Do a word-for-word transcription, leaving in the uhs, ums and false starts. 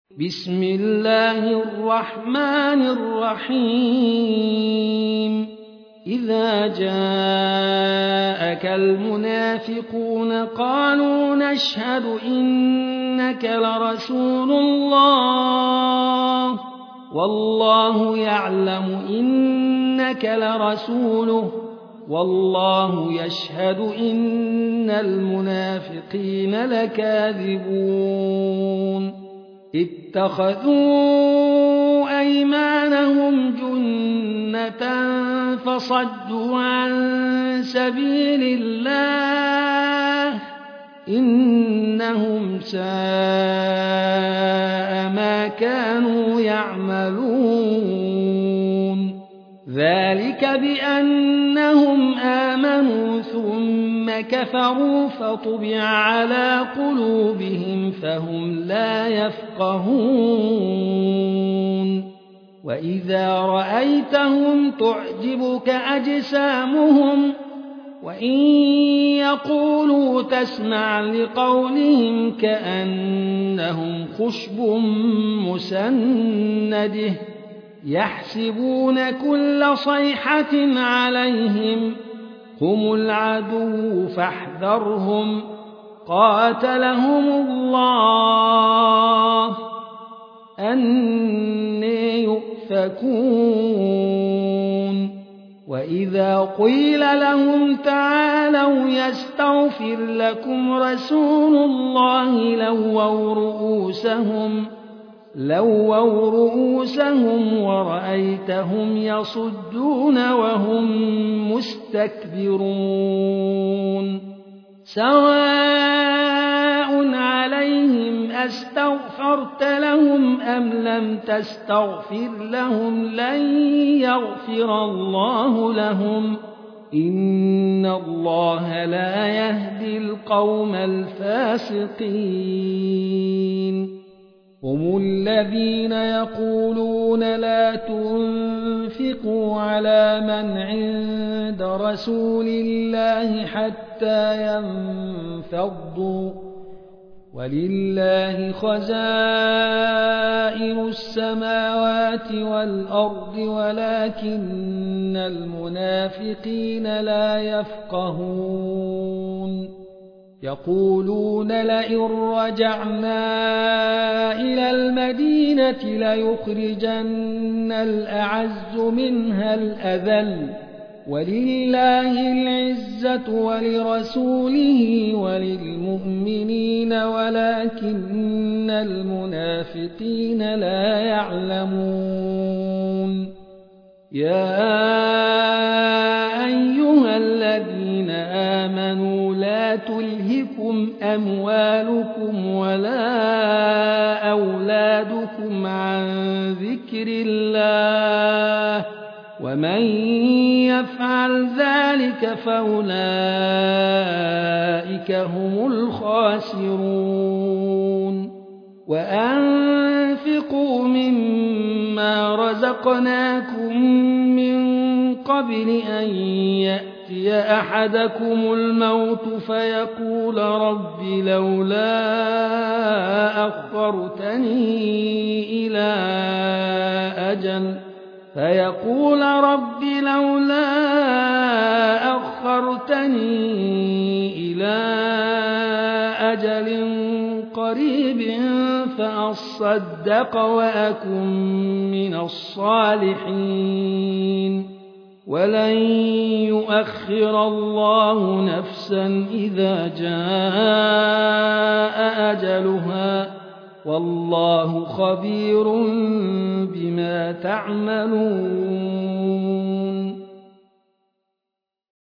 بسم الله الرحمن الرحيم إذا جاءك المنافقون قالوا نشهد إنك لرسول الله والله يعلم إنك لرسوله والله يشهد إن المنافقين لكاذبون اتخذوا أيمانهم جنة فصدوا عن سبيل الله إنهم ساء ما كانوا يعملون ذلك بأنهم آمنوا ثم كفروا فطبع على قلوبهم فهم لا يفقهون وإذا رأيتهم تعجبك أجسامهم وإن يقولوا تسمع لقولهم كأنهم خشب مسنده يحسبون كل صيحة عليهم هم العدو فاحذرهم قاتلهم الله أنى يؤفكون وإذا قيل لهم تعالوا يستغفر لكم رسول الله لووا رؤوسهم لووا رؤوسهم ورأيتهم يصدون وهم مستكبرون سواء عليهم أستغفرت لهم أم لم تستغفر لهم لن يغفر الله لهم إن الله لا يهدي القوم الفاسقين هم الذين يقولون لا تنفقوا على من عند رسول الله حتى ينفضوا ولله خزائن السماوات والأرض ولكن المنافقين لا يفقهون يقولون لئن رجعنا إلى المدينة ليخرجن الأعز منها الأذل ولله العزة ولرسوله وللمؤمنين ولكن المنافقين لا يعلمون يا أيها الذين آمنوا لا تلهكم أموالكم ولا أولادكم عن ذكر الله ومن يفعل ذلك فأولئك هم الخاسرون وأنفقوا مما رزقناكم من قبل أن يأتي أحدكم الموت فيقول رب لولا أخرتني إلى أجل فيقول رب لولا أخرتني إلى أجل قريب فأصدق وأكن من الصالحين ولن يؤخر الله نفسا إذا جاء أجلها والله خبير بما تعملون